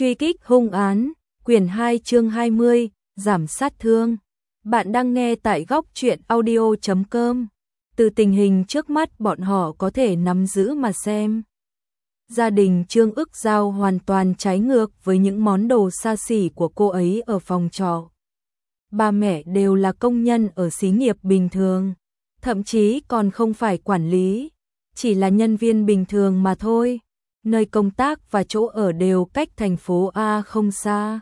Truy kích hung án, quyển 2 chương 20, giảm sát thương. Bạn đang nghe tại góc truyện audio.com. Từ tình hình trước mắt bọn họ có thể nắm giữ mà xem. Gia đình Trương Ức Giao hoàn toàn trái ngược với những món đồ xa xỉ của cô ấy ở phòng trọ. Ba mẹ đều là công nhân ở xí nghiệp bình thường, thậm chí còn không phải quản lý, chỉ là nhân viên bình thường mà thôi. Nơi công tác và chỗ ở đều cách thành phố A không xa.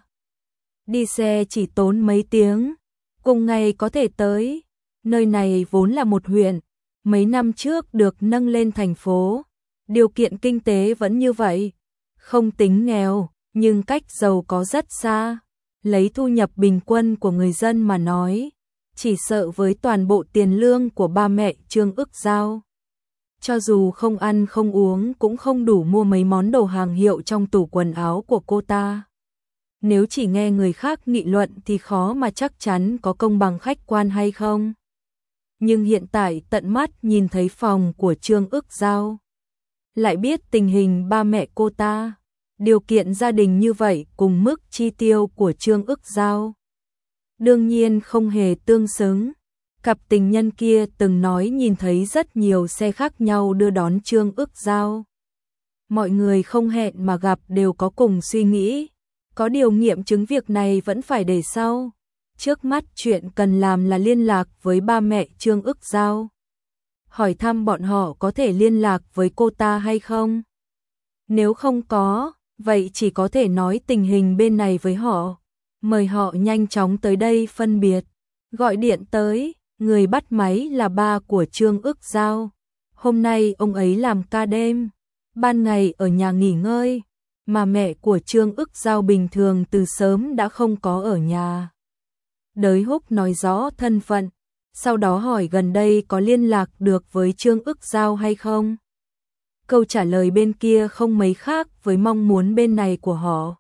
Đi xe chỉ tốn mấy tiếng, cùng ngày có thể tới. Nơi này vốn là một huyện, mấy năm trước được nâng lên thành phố. Điều kiện kinh tế vẫn như vậy, không tính nghèo, nhưng cách giàu có rất xa. Lấy thu nhập bình quân của người dân mà nói, chỉ sợ với toàn bộ tiền lương của ba mẹ Trương Ức Giao, cho dù không ăn không uống cũng không đủ mua mấy món đồ hàng hiệu trong tủ quần áo của cô ta. Nếu chỉ nghe người khác nghị luận thì khó mà chắc chắn có công bằng khách quan hay không. Nhưng hiện tại tận mắt nhìn thấy phòng của Trương Ức Giao, lại biết tình hình ba mẹ cô ta, điều kiện gia đình như vậy cùng mức chi tiêu của Trương Ức Giao đương nhiên không hề tương xứng. Cặp tình nhân kia từng nói nhìn thấy rất nhiều xe khác nhau đưa đón Trương Ức Giao. Mọi người không hẹn mà gặp đều có cùng suy nghĩ, có điều nghiệm chứng việc này vẫn phải để sau. Trước mắt chuyện cần làm là liên lạc với ba mẹ Trương Ức Giao, hỏi thăm bọn họ có thể liên lạc với cô ta hay không. Nếu không có, vậy chỉ có thể nói tình hình bên này với họ, mời họ nhanh chóng tới đây phân biệt. Gọi điện tới, người bắt máy là ba của Trương Ức Giao. Hôm nay ông ấy làm ca đêm, ban ngày ở nhà nghỉ ngơi, mà mẹ của Trương Ức Giao bình thường từ sớm đã không có ở nhà. Đới Húc nói rõ thân phận, sau đó hỏi gần đây có liên lạc được với Trương Ức Giao hay không. Câu trả lời bên kia không mấy khác với mong muốn bên này của họ.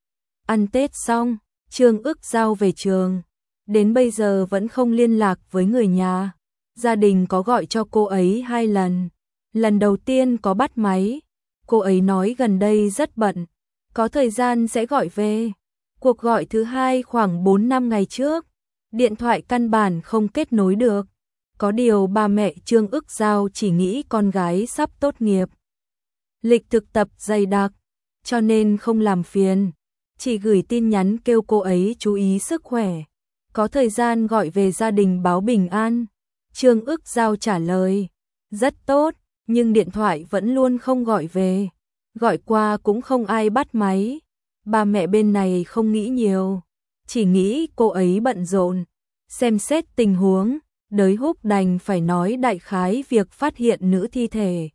Ăn Tết xong, Trương Ức Giao về trường, đến bây giờ vẫn không liên lạc với người nhà. Gia đình có gọi cho cô ấy 2 lần. Lần đầu tiên có bắt máy, cô ấy nói gần đây rất bận, có thời gian sẽ gọi về. Cuộc gọi thứ hai khoảng 4-5 ngày trước, điện thoại căn bản không kết nối được. Có điều ba mẹ Trương Ức Giao chỉ nghĩ con gái sắp tốt nghiệp, lịch thực tập dày đặc, cho nên không làm phiền, chỉ gửi tin nhắn kêu cô ấy chú ý sức khỏe, có thời gian gọi về gia đình báo bình an. Trương Ức Giao trả lời, rất tốt, nhưng điện thoại vẫn luôn không gọi về, gọi qua cũng không ai bắt máy. Ba mẹ bên này không nghĩ nhiều, chỉ nghĩ cô ấy bận rộn. Xem xét tình huống, Đới Húc đành phải nói đại khái việc phát hiện nữ thi thể.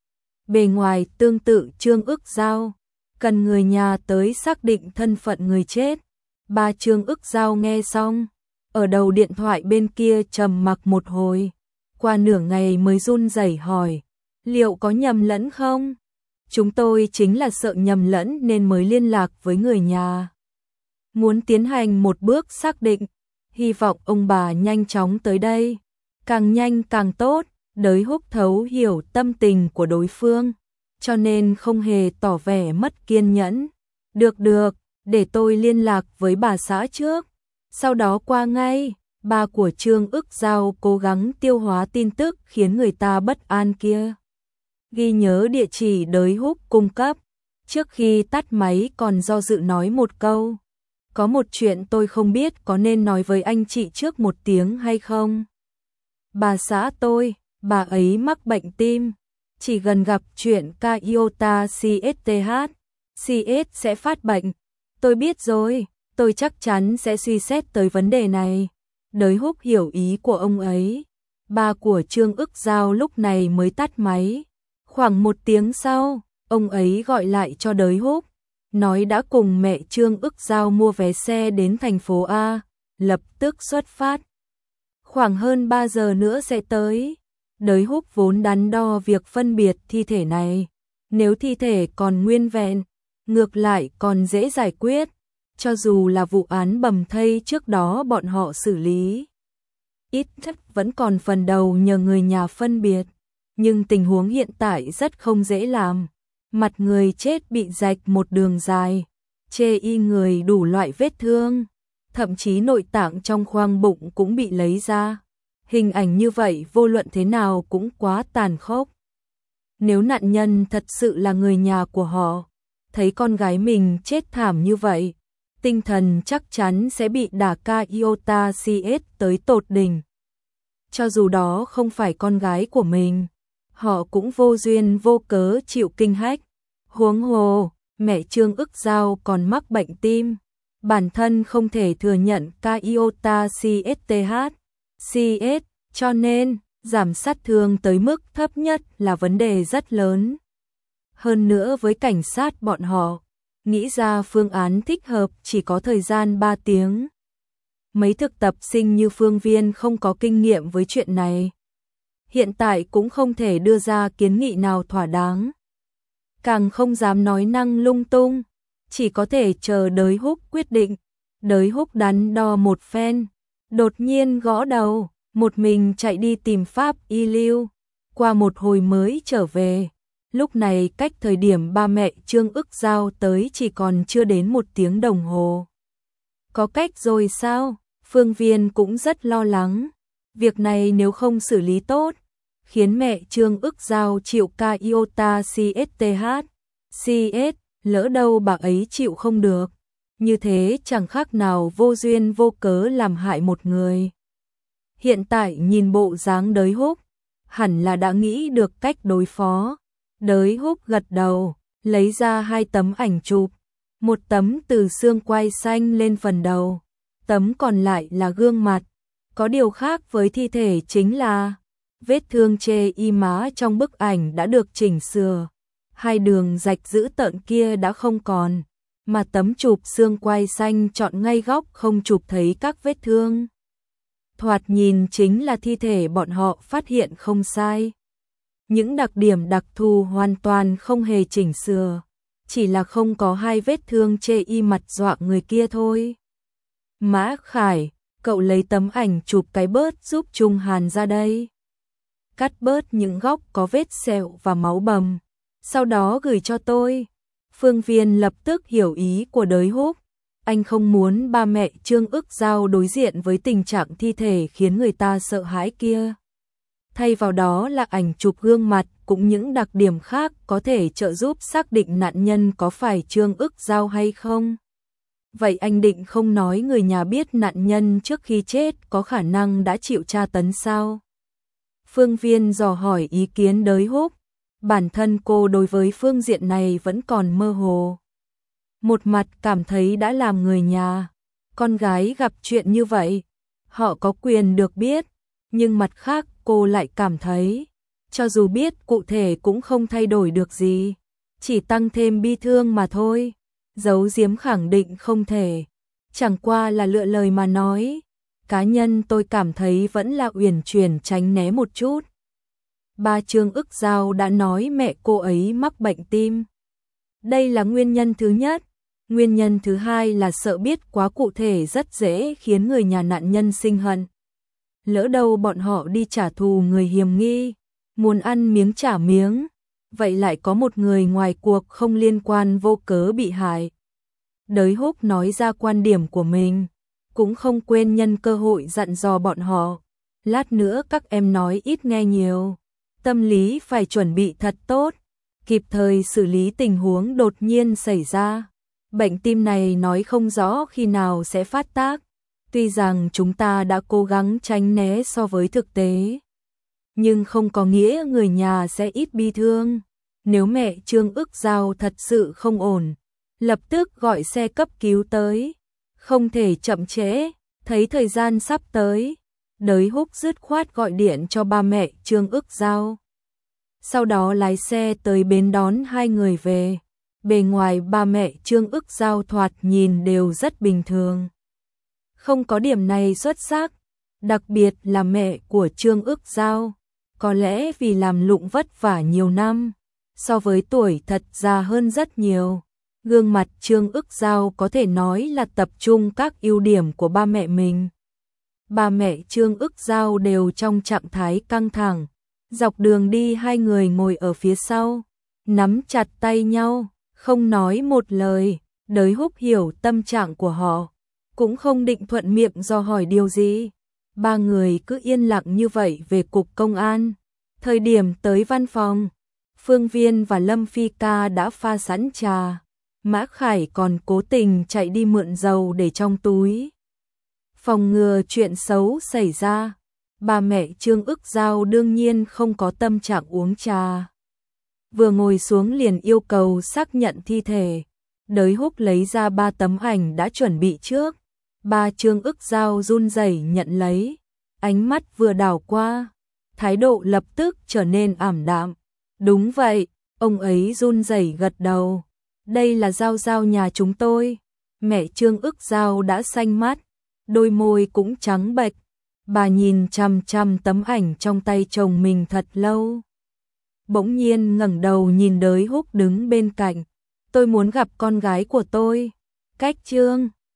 Bề ngoài tương tự Trương Ức Giao, cần người nhà tới xác định thân phận người chết. Ba Trương Ức Giao nghe xong, ở đầu điện thoại bên kia trầm mặc một hồi, qua nửa ngày mới run rẩy hỏi, liệu có nhầm lẫn không? Chúng tôi chính là sợ nhầm lẫn nên mới liên lạc với người nhà, muốn tiến hành một bước xác định, hy vọng ông bà nhanh chóng tới đây, càng nhanh càng tốt. Đới Húc thấu hiểu tâm tình của đối phương, cho nên không hề tỏ vẻ mất kiên nhẫn. Được, để tôi liên lạc với bà xã trước, sau đó qua ngay. Ba của Trương Ức Giao cố gắng tiêu hóa tin tức khiến người ta bất an kia. Ghi nhớ địa chỉ Đới Húc cung cấp, trước khi tắt máy còn do dự nói một câu. Có một chuyện tôi không biết có nên nói với anh chị trước một tiếng hay không. Bà xã tôi, bà ấy mắc bệnh tim, chỉ gần gặp chuyện ca iota CSTH, CS sẽ phát bệnh. Tôi biết rồi, tôi chắc chắn sẽ suy xét tới vấn đề này. Đới Húc hiểu ý của ông ấy. Ba của Trương Ức Giao lúc này mới tắt máy. Khoảng 1 tiếng sau, ông ấy gọi lại cho Đới Húc, nói đã cùng mẹ Trương Ức Giao mua vé xe đến thành phố A, lập tức xuất phát. Khoảng hơn 3 giờ nữa sẽ tới. Đới Húc vốn đắn đo việc phân biệt thi thể này, nếu thi thể còn nguyên vẹn, ngược lại còn dễ giải quyết, cho dù là vụ án bầm thây trước đó bọn họ xử lý, ít nhất vẫn còn phần đầu nhờ người nhà phân biệt. Nhưng tình huống hiện tại rất không dễ làm, mặt người chết bị rạch một đường dài, chê y người đủ loại vết thương, thậm chí nội tạng trong khoang bụng cũng bị lấy ra. Hình ảnh như vậy vô luận thế nào cũng quá tàn khốc. Nếu nạn nhân thật sự là người nhà của họ, thấy con gái mình chết thảm như vậy, tinh thần chắc chắn sẽ bị đả ca iota CS tới tột đỉnh. Cho dù đó không phải con gái của mình, họ cũng vô duyên vô cớ chịu kinh hách. Huống hồ, mẹ Trương Ức Dao còn mắc bệnh tim, bản thân không thể thừa nhận ca iota CS, cho nên giảm sát thương tới mức thấp nhất là vấn đề rất lớn. Hơn nữa với cảnh sát bọn họ, nghĩ ra phương án thích hợp chỉ có thời gian 3 tiếng. Mấy thực tập sinh như Phương Viên không có kinh nghiệm với chuyện này. Hiện tại cũng không thể đưa ra kiến nghị nào thỏa đáng. Càng không dám nói năng lung tung, chỉ có thể chờ Đới Húc quyết định. Đới Húc đắn đo một phen, đột nhiên gõ đầu, một mình chạy đi tìm Pháp y lưu, qua một hồi mới trở về. Lúc này cách thời điểm ba mẹ Trương Ức Dao tới chỉ còn chưa đến 1 tiếng đồng hồ. Có cách rồi sao? Phương Viên cũng rất lo lắng. Việc này nếu không xử lý tốt, khiến mẹ Trương Ức Dao chịu ca iota CS, lỡ đâu bà ấy chịu không được. Như thế chẳng khác nào vô duyên vô cớ làm hại một người. Hiện tại nhìn bộ dáng Đới Húc, hẳn là đã nghĩ được cách đối phó. Đới Húc gật đầu, lấy ra 2 tấm ảnh chụp. Một tấm từ xương quai xanh lên phần đầu, tấm còn lại là gương mặt. Có điều khác với thi thể chính là vết thương chê y má trong bức ảnh đã được chỉnh sửa. 2 đường rạch dữ tợn kia đã không còn, mà tấm chụp xương quai xanh chọn ngay góc không chụp thấy các vết thương. Thoạt nhìn chính là thi thể bọn họ phát hiện không sai. Những đặc điểm đặc thù hoàn toàn không hề chỉnh sửa, chỉ là không có 2 vết thương chê y mặt dọa người kia thôi. Mã Khải, cậu lấy tấm ảnh chụp cái bớt giúp Trung Hàn ra đây. Cắt bớt những góc có vết sẹo và máu bầm, sau đó gửi cho tôi. Phương Viên lập tức hiểu ý của Đới Húc. Anh không muốn ba mẹ Trương Ức Dao đối diện với tình trạng thi thể khiến người ta sợ hãi kia. Thay vào đó là ảnh chụp gương mặt cũng những đặc điểm khác có thể trợ giúp xác định nạn nhân có phải Trương Ức Dao hay không. Vậy anh định không nói người nhà biết nạn nhân trước khi chết có khả năng đã chịu tra tấn sao? Phương Viên dò hỏi ý kiến Đới Húc. Bản thân cô đối với phương diện này vẫn còn mơ hồ. Một mặt cảm thấy đã làm người nhà, con gái gặp chuyện như vậy, họ có quyền được biết, nhưng mặt khác cô lại cảm thấy, cho dù biết cụ thể cũng không thay đổi được gì, chỉ tăng thêm bi thương mà thôi. Giấu giếm khẳng định không thể, chẳng qua là lựa lời mà nói. Cá nhân tôi cảm thấy vẫn là uyển chuyển tránh né một chút. Ba Trương Ức Dao đã nói mẹ cô ấy mắc bệnh tim. Đây là nguyên nhân thứ nhất. Nguyên nhân thứ hai là sợ biết quá cụ thể rất dễ khiến người nhà nạn nhân sinh hận. Lỡ đâu bọn họ đi trả thù người hiểm nghi, muốn ăn miếng trả miếng, vậy lại có một người ngoài cuộc không liên quan vô cớ bị hại. Đới Húc nói ra quan điểm của mình, cũng không quên nhân cơ hội dặn dò bọn họ. Lát nữa các em nói ít nghe nhiều, tâm lý phải chuẩn bị thật tốt, kịp thời xử lý tình huống đột nhiên xảy ra. Bệnh tim này nói không rõ khi nào sẽ phát tác, tuy rằng chúng ta đã cố gắng tránh né so với thực tế, nhưng không có nghĩa người nhà sẽ ít bi thương. Nếu mẹ Trương Ức Dao thật sự không ổn, lập tức gọi xe cấp cứu tới, không thể chậm trễ. Thấy thời gian sắp tới, Đới Húc dứt khoát gọi điện cho ba mẹ Trương Ức Dao, sau đó lái xe tới bến đón 2 người về. Bề ngoài ba mẹ Trương Ức Dao thoạt nhìn đều rất bình thường, không có điểm này xuất sắc, đặc biệt là mẹ của Trương Ức Dao, có lẽ vì làm lụng vất vả nhiều năm, so với tuổi thật già hơn rất nhiều. Gương mặt Trương Ức Dao có thể nói là tập trung các ưu điểm của ba mẹ mình. Ba mẹ Trương Ức Dao đều trong trạng thái căng thẳng, dọc đường đi 2 người ngồi ở phía sau, nắm chặt tay nhau, không nói một lời. Đới Húc hiểu tâm trạng của họ, cũng không định thuận miệng do hỏi điều gì. Ba người cứ yên lặng như vậy về cục công an. Thời điểm tới văn phòng, Phương Viên và Lâm Phi Ca đã pha sẵn trà. Mã Khải còn cố tình chạy đi mượn dầu để trong túi. Phòng ngừa chuyện xấu xảy ra, bà mẹ Trương Ức Giao đương nhiên không có tâm trạng uống trà. Vừa ngồi xuống liền yêu cầu xác nhận thi thể. Đới Húc lấy ra 3 tấm ảnh đã chuẩn bị trước. Bà Trương Ức Giao run rẩy nhận lấy, ánh mắt vừa đảo qua, thái độ lập tức trở nên ảm đạm. Đúng vậy, ông ấy run rẩy gật đầu. Đây là Giao Giao nhà chúng tôi. Mẹ Trương Ức Giao đã xanh mắt, đôi môi cũng trắng bệch. Bà nhìn chằm chằm tấm ảnh trong tay chồng mình thật lâu. Bỗng nhiên ngẩng đầu nhìn Đới Húc đứng bên cạnh. Tôi muốn gặp con gái của tôi. Cách Trương